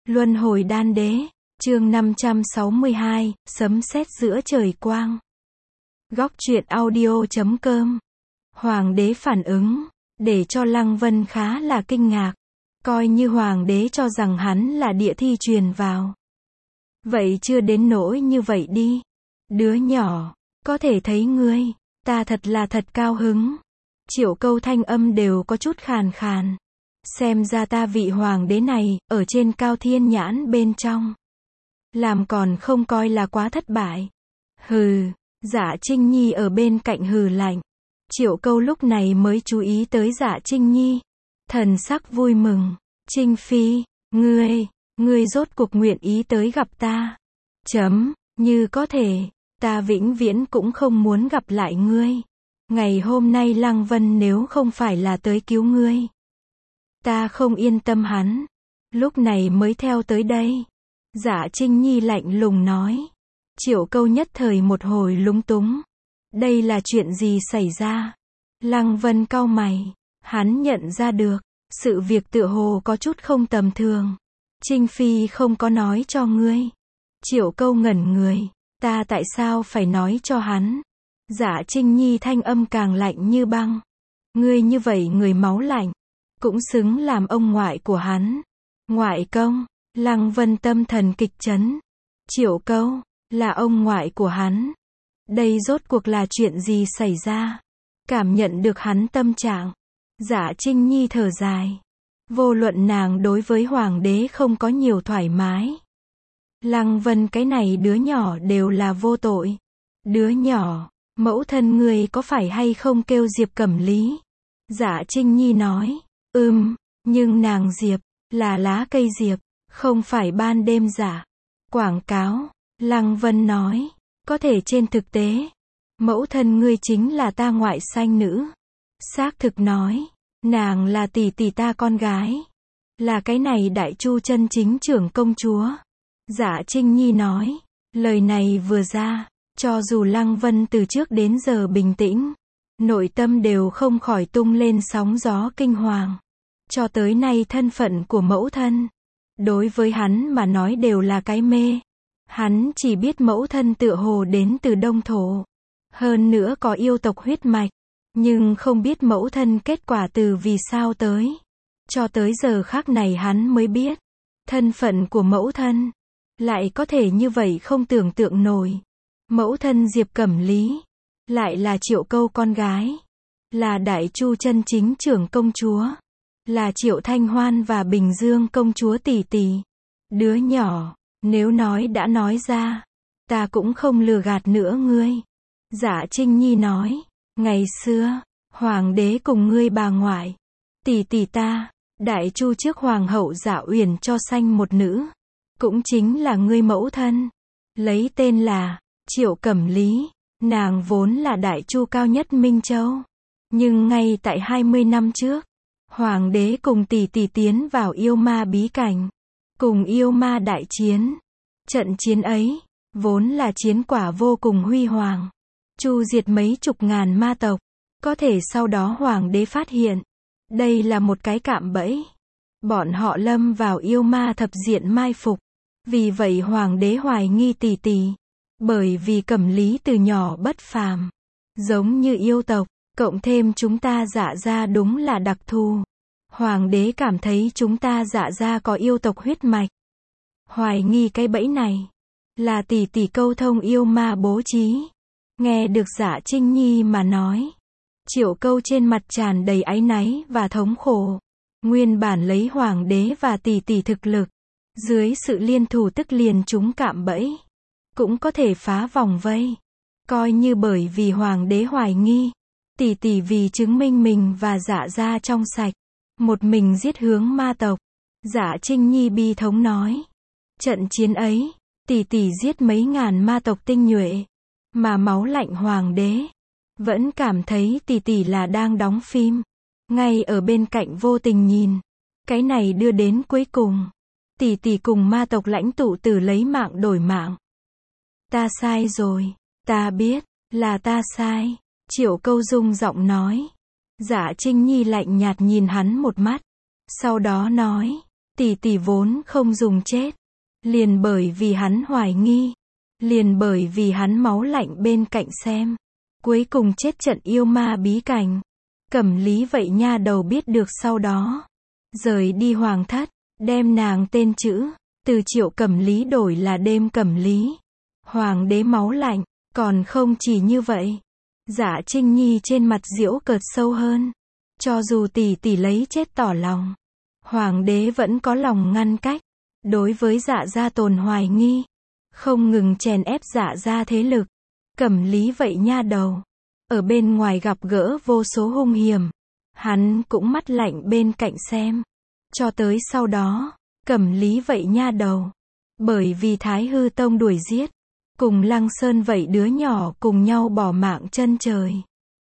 Luân hồi đan đế, chương 562, sấm sét giữa trời quang. Góc truyện audio.com. Hoàng đế phản ứng, để cho Lăng Vân khá là kinh ngạc. Coi như hoàng đế cho rằng hắn là địa thi truyền vào. Vậy chưa đến nỗi như vậy đi. Đứa nhỏ, có thể thấy ngươi, ta thật là thật cao hứng. Triệu Câu thanh âm đều có chút khàn khàn. Xem ra ta vị hoàng đế này, ở trên cao thiên nhãn bên trong. Làm còn không coi là quá thất bại. Hừ, Dạ Trinh Nhi ở bên cạnh hừ lạnh. Triệu Câu lúc này mới chú ý tới Dạ Trinh Nhi. Thần sắc vui mừng. Trinh Phi, ngươi rốt cuộc nguyện ý tới gặp ta. Như có thể, ta vĩnh viễn cũng không muốn gặp lại ngươi. Ngày hôm nay Lăng Vân nếu không phải là tới cứu ngươi, ta không yên tâm hắn. Lúc này mới theo tới đây. Dạ Trinh Nhi lạnh lùng nói. Triệu Câu nhất thời một hồi lúng túng. Đây là chuyện gì xảy ra? Lăng Vân cau mày. Hắn nhận ra được, sự việc tựa hồ có chút không tầm thường. Trinh Phi không có nói cho ngươi. Triệu Câu ngẩn người. Ta tại sao phải nói cho hắn? Dạ Trinh Nhi thanh âm càng lạnh như băng. Ngươi như vậy người máu lạnh, cũng xứng làm ông ngoại của hắn. Ngoại công, Lăng Vân tâm thần kịch chấn. Triệu Câu, là ông ngoại của hắn. Đây rốt cuộc là chuyện gì xảy ra? Cảm nhận được hắn tâm trạng. Dạ Trinh Nhi thở dài. Vô luận nàng đối với hoàng đế không có nhiều thoải mái. Lăng Vân cái này đứa nhỏ đều là vô tội. Đứa nhỏ, mẫu thân ngươi có phải hay không kêu Diệp Cẩm Lý? Dạ Trinh Nhi nói. Nhưng nàng Diệp, là lá cây diệp, không phải ban đêm giả. Quảng cáo. Lăng Vân nói. Có thể trên thực tế, mẫu thân ngươi chính là ta ngoại sanh nữ. Xác thực nói, nàng là tỷ tỷ ta con gái. Là cái này đại chu chân chính trưởng công chúa. Dạ Trinh Nhi nói. Lời này vừa ra, cho dù Lăng Vân từ trước đến giờ bình tĩnh, nội tâm đều không khỏi tung lên sóng gió kinh hoàng. Cho tới nay thân phận của mẫu thân, đối với hắn mà nói đều là cái mê. Hắn chỉ biết mẫu thân tựa hồ đến từ Đông Thổ. Hơn nữa có yêu tộc huyết mạch. Nhưng không biết mẫu thân kết quả từ vì sao tới. Cho tới giờ khắc này hắn mới biết. Thân phận của mẫu thân lại có thể như vậy không tưởng tượng nổi. Mẫu thân Diệp Cẩm Lý lại là Triệu Câu con gái. Là Đại Chu chân chính trưởng công chúa. Là Triệu Thanh Hoan và Bình Dương công chúa tỷ tỷ. Đứa nhỏ, nếu nói đã nói ra, ta cũng không lừa gạt nữa ngươi. Dạ Trinh Nhi nói. Ngày xưa, hoàng đế cùng ngươi bà ngoại, tỷ tỷ ta, Đại Chu trước hoàng hậu Dạ Uyển cho sanh một nữ, cũng chính là ngươi mẫu thân, lấy tên là Triệu Cẩm Lý. Nàng vốn là Đại Chu cao nhất Minh Châu, nhưng ngay tại 20 năm trước, hoàng đế cùng tỷ tỷ tiến vào yêu ma bí cảnh, cùng yêu ma đại chiến. Trận chiến ấy vốn là chiến quả vô cùng huy hoàng, chu diệt mấy chục ngàn ma tộc. Có thể sau đó hoàng đế phát hiện, đây là một cái cạm bẫy. Bọn họ lâm vào yêu ma thập diện mai phục. Vì vậy hoàng đế hoài nghi tỷ tỷ. Bởi vì Cẩm Lý từ nhỏ bất phàm, giống như yêu tộc, cộng thêm chúng ta Dạ gia đúng là đặc thù. Hoàng đế cảm thấy chúng ta Dạ gia có yêu tộc huyết mạch. Hoài nghi cái bẫy này là tỷ tỷ câu thông yêu ma bố trí. Nghe được Dạ Trinh Nhi mà nói, Triệu Câu trên mặt tràn đầy áy náy và thống khổ. Nguyên bản lấy hoàng đế và tỷ tỷ thực lực, dưới sự liên thủ tức liền chúng cạm bẫy, cũng có thể phá vòng vây. Coi như bởi vì hoàng đế hoài nghi, tỷ tỷ vì chứng minh mình và Dạ gia trong sạch, một mình giết hướng ma tộc. Dạ Trinh Nhi bi thống nói. Trận chiến ấy, tỷ tỷ giết mấy ngàn ma tộc tinh nhuệ, mà máu lạnh hoàng đế vẫn cảm thấy tỷ tỷ là đang đóng phim, ngay ở bên cạnh vô tình nhìn. Cái này đưa đến cuối cùng, tỷ tỷ cùng ma tộc lãnh tụ tử lấy mạng đổi mạng. Ta sai rồi, ta biết, là ta sai. Triệu Câu rung giọng nói. Dạ Trinh Nhi lạnh nhạt nhìn hắn một mắt, sau đó nói, tỷ tỷ vốn không dùng chết. Liền bởi vì hắn hoài nghi. Liền bởi vì hắn máu lạnh bên cạnh xem. Cuối cùng chết trận yêu ma bí cảnh. Cẩm Lý vậy nha đầu biết được sau đó. Rời đi hoàng thất. Đem nàng tên chữ. Từ Triệu Cẩm Lý đổi là Đêm Cẩm Lý. Hoàng đế máu lạnh. Còn không chỉ như vậy. Dạ Trinh Nhi trên mặt giễu cợt sâu hơn. Cho dù tỷ tỷ lấy chết tỏ lòng. Hoàng đế vẫn có lòng ngăn cách. Đối với Dạ gia tồn hoài nghi. Không ngừng chèn ép Dạ gia thế lực. Cẩm Lý vậy nha đầu. Ở bên ngoài gặp gỡ vô số hung hiểm. Hắn cũng mắt lạnh bên cạnh xem. Cho tới sau đó, Cẩm Lý vậy nha đầu. Bởi vì Thái Hư Tông đuổi giết. Cùng Lăng Sơn vậy đứa nhỏ cùng nhau bỏ mạng chân trời.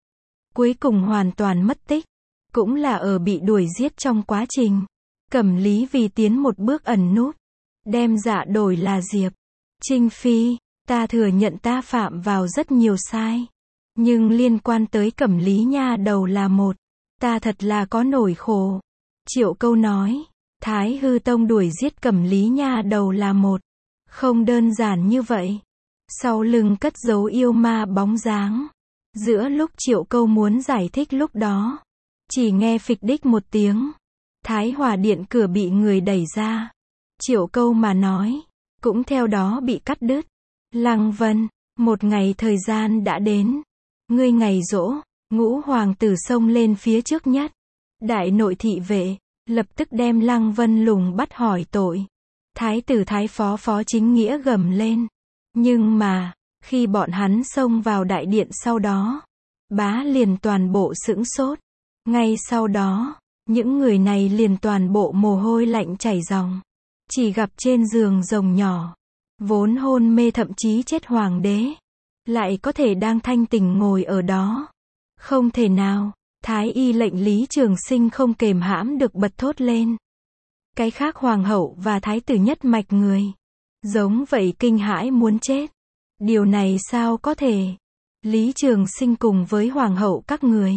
Cuối cùng hoàn toàn mất tích. Cũng là ở bị đuổi giết trong quá trình. Cẩm Lý vì tiến một bước ẩn nút. Đem Dạ đổi là Diệp. Trinh Phi, ta thừa nhận ta phạm vào rất nhiều sai. Nhưng liên quan tới Cẩm Lý nha đầu là một. Ta thật là có nỗi khổ. Triệu Câu nói. Thái Hư Tông đuổi giết Cẩm Lý nha đầu là một. Không đơn giản như vậy. Sau lưng cất giấu yêu ma bóng dáng. Giữa lúc Triệu Câu muốn giải thích lúc đó. Chỉ nghe phịch đích một tiếng. Thái Hòa Điện cửa bị người đẩy ra. Triệu Câu mà nói. Cũng theo đó bị cắt đứt. Lăng Vân, một ngày thời gian đã đến. Ngươi ngày giỗ, Ngũ hoàng tử xông lên phía trước nhất. Đại nội thị vệ, lập tức đem Lăng Vân lùng bắt hỏi tội. Thái tử thái phó phó chính nghĩa gầm lên. Nhưng mà, khi bọn hắn xông vào đại điện sau đó, bá liền toàn bộ sững sốt. Ngay sau đó, những người này liền toàn bộ mồ hôi lạnh chảy ròng. Chỉ gặp trên giường rồng nhỏ, vốn hôn mê thậm chí chết hoàng đế, lại có thể đang thanh tỉnh ngồi ở đó. Không thể nào, Thái y lệnh Lý Trường Sinh không kềm hãm được bật thốt lên. Cái khác hoàng hậu và thái tử nhất mạch người, giống vậy kinh hãi muốn chết. Điều này sao có thể? Lý Trường Sinh cùng với hoàng hậu các người,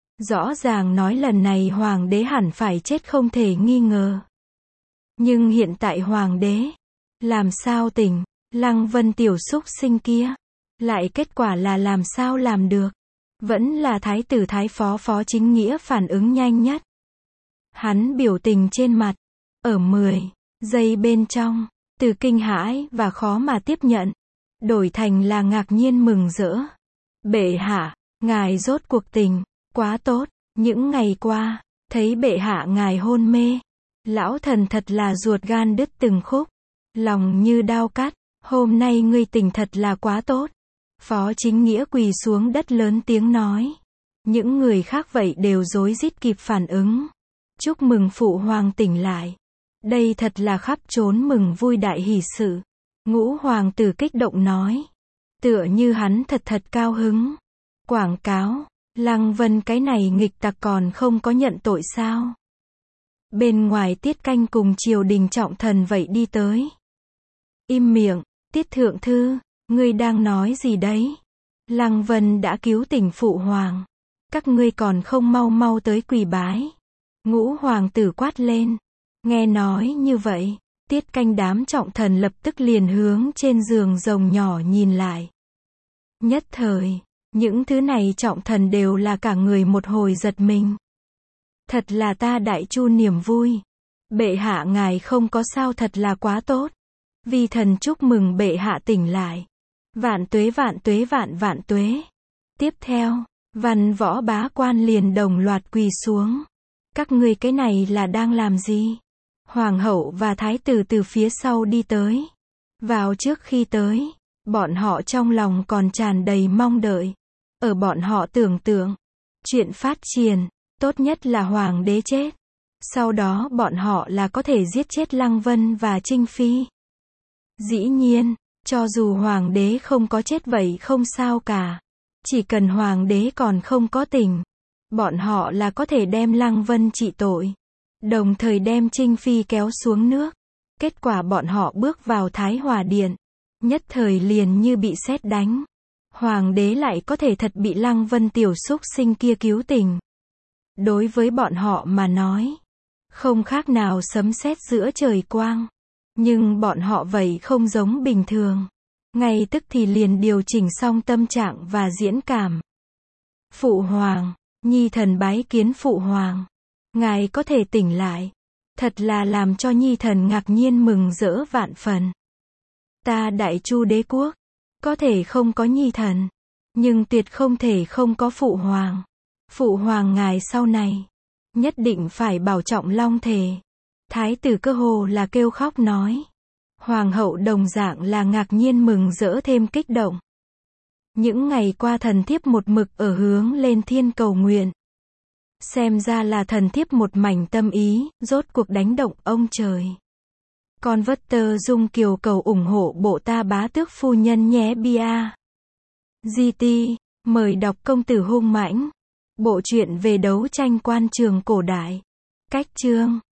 rõ ràng nói lần này hoàng đế hẳn phải chết không thể nghi ngờ. Nhưng hiện tại hoàng đế, làm sao tỉnh, Lăng Vân tiểu súc sinh kia, lại kết quả là làm sao làm được. Vẫn là thái tử thái phó phó chính nghĩa phản ứng nhanh nhất. Hắn biểu tình trên mặt, ở 10 giây bên trong, từ kinh hãi và khó mà tiếp nhận, đổi thành là ngạc nhiên mừng rỡ. Bệ hạ, ngài rốt cuộc tỉnh, quá tốt, những ngày qua, thấy bệ hạ ngài hôn mê. Lão thần thật là ruột gan đứt từng khúc, lòng như đao cắt, hôm nay ngươi tỉnh thật là quá tốt. Phó chính nghĩa quỳ xuống đất lớn tiếng nói. Những người khác vậy đều rối rít kịp phản ứng. Chúc mừng phụ hoàng tỉnh lại. Đây thật là khắp trốn mừng vui đại hỷ sự. Ngũ hoàng tử kích động nói. Tựa như hắn thật thật cao hứng. Quảng cáo, Lăng Vân cái này nghịch tặc còn không có nhận tội sao? Bên ngoài Tiết Canh cùng triều đình trọng thần vậy đi tới. Im miệng, Tiết thượng thư, ngươi đang nói gì đấy? Lăng Vân đã cứu tỉnh phụ hoàng. Các ngươi còn không mau mau tới quỳ bái. Ngũ hoàng tử quát lên. Nghe nói như vậy, Tiết Canh đám trọng thần lập tức liền hướng trên giường rồng nhỏ nhìn lại. Nhất thời, những thứ này trọng thần đều là cả người một hồi giật mình. Thật là ta đại chu niềm vui. Bệ hạ ngài không có sao thật là quá tốt. Vi thần chúc mừng bệ hạ tỉnh lại. Vạn tuế vạn tuế vạn vạn tuế. Tiếp theo, văn võ bá quan liền đồng loạt quỳ xuống. Các ngươi cái này là đang làm gì? Hoàng hậu và thái tử từ phía sau đi tới. Vào trước khi tới, bọn họ trong lòng còn tràn đầy mong đợi. Ở bọn họ tưởng tượng, chuyện phát triển, tốt nhất là hoàng đế chết. Sau đó bọn họ là có thể giết chết Lăng Vân và Trinh Phi. Dĩ nhiên, cho dù hoàng đế không có chết vậy không sao cả. Chỉ cần hoàng đế còn không có tỉnh, bọn họ là có thể đem Lăng Vân trị tội. Đồng thời đem Trinh Phi kéo xuống nước. Kết quả bọn họ bước vào Thái Hòa Điện. Nhất thời liền như bị sét đánh. Hoàng đế lại có thể thật bị Lăng Vân tiểu súc sinh kia cứu tỉnh. Đối với bọn họ mà nói, Không khác nào sấm sét giữa trời quang. Nhưng bọn họ vậy không giống bình thường. Ngay tức thì liền điều chỉnh xong tâm trạng và diễn cảm. Phụ hoàng, nhi thần bái kiến phụ hoàng. Ngài có thể tỉnh lại. Thật là làm cho nhi thần ngạc nhiên mừng rỡ vạn phần. Ta Đại Chu đế quốc, có thể không có nhi thần, nhưng tuyệt không thể không có phụ hoàng. Phụ hoàng ngài sau này, nhất định phải bảo trọng long thể. Thái tử cơ hồ là kêu khóc nói. Hoàng hậu đồng dạng là ngạc nhiên mừng rỡ thêm kích động. Những ngày qua thần thiếp một mực ở hướng lên thiên cầu nguyện. Xem ra là thần thiếp một mảnh tâm ý, rốt cuộc đánh động ông trời. Con vất tơ dung kiều cầu ủng hộ bộ ta bá tước phu nhân nhé bia. GT, mời đọc Công tử hung mãnh. Bộ truyện về đấu tranh quan trường cổ đại. Cách chương